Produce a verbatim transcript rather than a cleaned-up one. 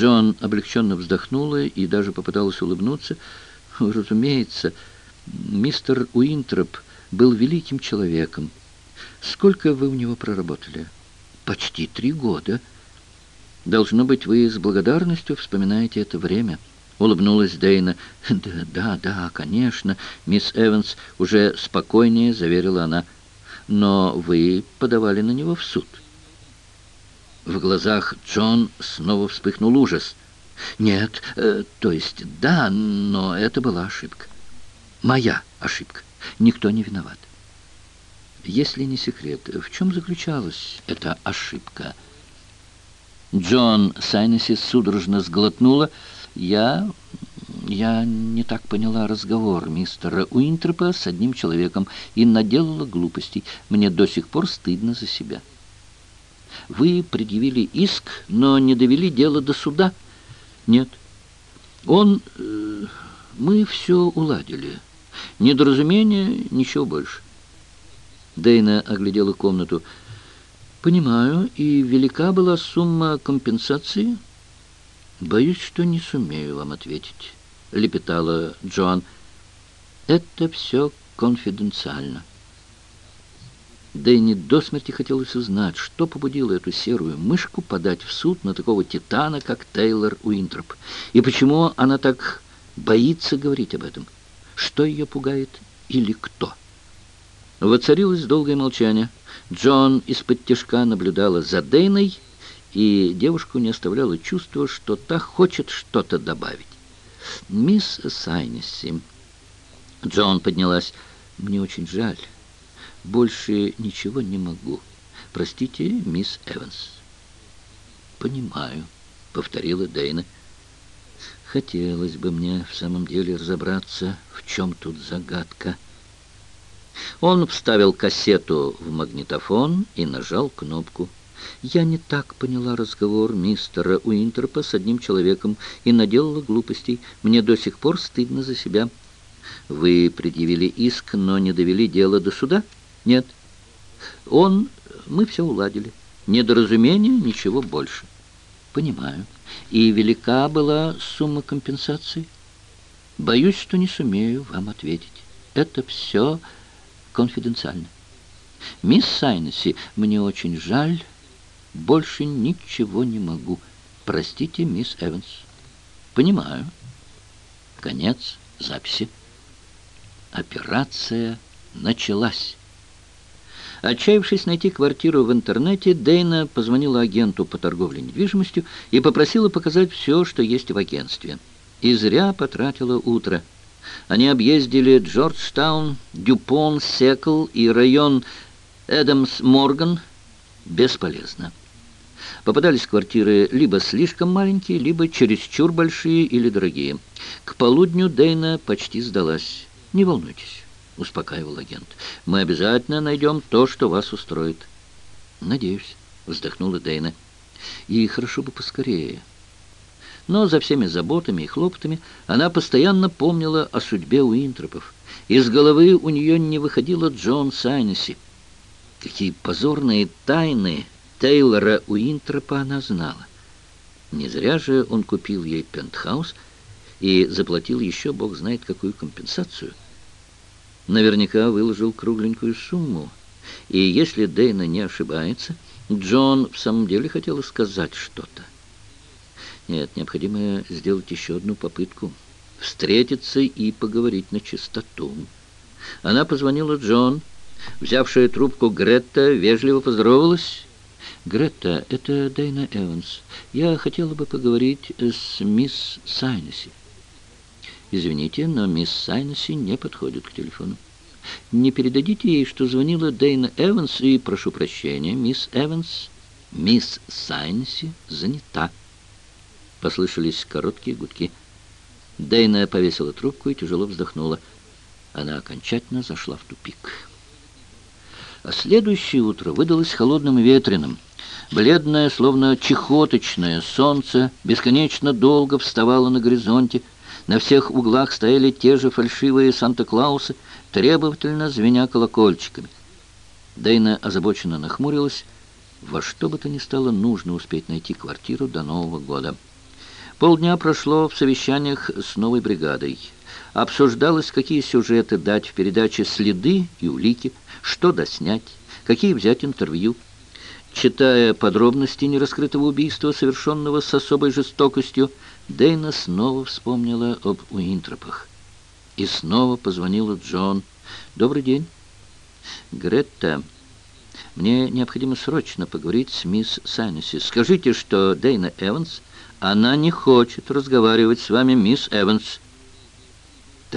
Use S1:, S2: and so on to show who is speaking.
S1: Джон облегченно вздохнула и даже попыталась улыбнуться. Разумеется, мистер Уинтроп был великим человеком. Сколько вы у него проработали? Почти три года. Должно быть, вы с благодарностью вспоминаете это время. Улыбнулась Дейна. Да, да, да, конечно, мисс Эванс, уже спокойнее заверила она. Но вы подавали на него в суд. В глазах Джон снова вспыхнул ужас. Нет, э, то есть да, но это была ошибка. Моя ошибка. Никто не виноват. Если не секрет, в чем заключалась эта ошибка? Джон Сайнесси судорожно сглотнула. Я... я не так поняла разговор мистера Уинтропа с одним человеком и наделала глупостей. Мне до сих пор стыдно за себя. Вы предъявили иск, но не довели дело до суда? Нет. Он... Э, мы все уладили. Недоразумение, ничего больше. Дейна оглядела комнату. Понимаю, и велика была сумма компенсации? Боюсь, что не сумею вам ответить, лепетала Джоан. Это все конфиденциально. Дейне до смерти хотелось узнать, что побудило эту серую мышку подать в суд на такого титана, как Тейлор Уинтроп, и почему она так боится говорить об этом. Что ее пугает или кто? Воцарилось долгое молчание. Джон из-под тишка наблюдала за Дейной, и девушку не оставляло чувство, что та хочет что-то добавить. «Мисс Сайнесси...» Джон поднялась. «Мне очень жаль. Больше ничего не могу. Простите, мисс Эванс». «Понимаю», — повторила Дейна. «Хотелось бы мне в самом деле разобраться, в чем тут загадка». Он вставил кассету в магнитофон и нажал кнопку. «Я не так поняла разговор мистера Уинтропа с одним человеком и наделала глупостей. Мне до сих пор стыдно за себя». «Вы предъявили иск, но не довели дело до суда?» «Нет». «Он... мы все уладили. Недоразумение, ничего больше». «Понимаю. И велика была сумма компенсации?» «Боюсь, что не сумею вам ответить. Это все конфиденциально. Мисс Сайнесси, мне очень жаль. Больше ничего не могу. Простите, мисс Эванс». «Понимаю». Конец записи. Операция началась. Отчаявшись найти квартиру в интернете, Дейна позвонила агенту по торговле недвижимостью и попросила показать все, что есть в агентстве. И зря потратила утро. Они объездили Джорджтаун, Дюпон, Секл и район Эдамс-Морган. Бесполезно. Попадались квартиры либо слишком маленькие, либо чересчур большие или дорогие. К полудню Дейна почти сдалась. «Не волнуйтесь», — успокаивал агент. «Мы обязательно найдем то, что вас устроит». «Надеюсь», — вздохнула Дейна. «И хорошо бы поскорее». Но за всеми заботами и хлопотами она постоянно помнила о судьбе Уинтропов. Из головы у нее не выходила Джон Сайнесси. Какие позорные тайны Тейлора Уинтропа она знала. Не зря же он купил ей пентхаус и заплатил еще бог знает какую компенсацию. Наверняка выложил кругленькую сумму. И если Дейна не ошибается, Джон в самом деле хотела сказать что-то. Нет, необходимо сделать еще одну попытку. Встретиться и поговорить на чистоту. Она позвонила Джон. Взявшая трубку Гретта вежливо поздоровалась. «Гретта, это Дейна Эванс. Я хотела бы поговорить с мисс Сайнесси». «Извините, но мисс Сайнесси не подходит к телефону». «Не передадите ей, что звонила Дейна Эванс, и прошу прощения, мисс Эванс, мисс Сайнесси занята». Послышались короткие гудки. Дейна повесила трубку и тяжело вздохнула. Она окончательно зашла в тупик. А следующее утро выдалось холодным и ветреным. Бледное, словно чехоточное солнце бесконечно долго вставало на горизонте. На всех углах стояли те же фальшивые Санта-Клаусы, требовательно звеня колокольчиками. Дейна озабоченно нахмурилась. Во что бы то ни стало, нужно успеть найти квартиру до Нового года. Полдня прошло в совещаниях с новой бригадой. Обсуждалось, какие сюжеты дать в передаче «Следы и улики», что доснять, какие взять интервью. Читая подробности нераскрытого убийства, совершенного с особой жестокостью, Дейна снова вспомнила об Уинтропах. И снова позвонила Джон. «Добрый день. Гретта, мне необходимо срочно поговорить с мисс Сайнеси. Скажите, что Дейна Эванс, она не хочет разговаривать с вами, мисс Эванс».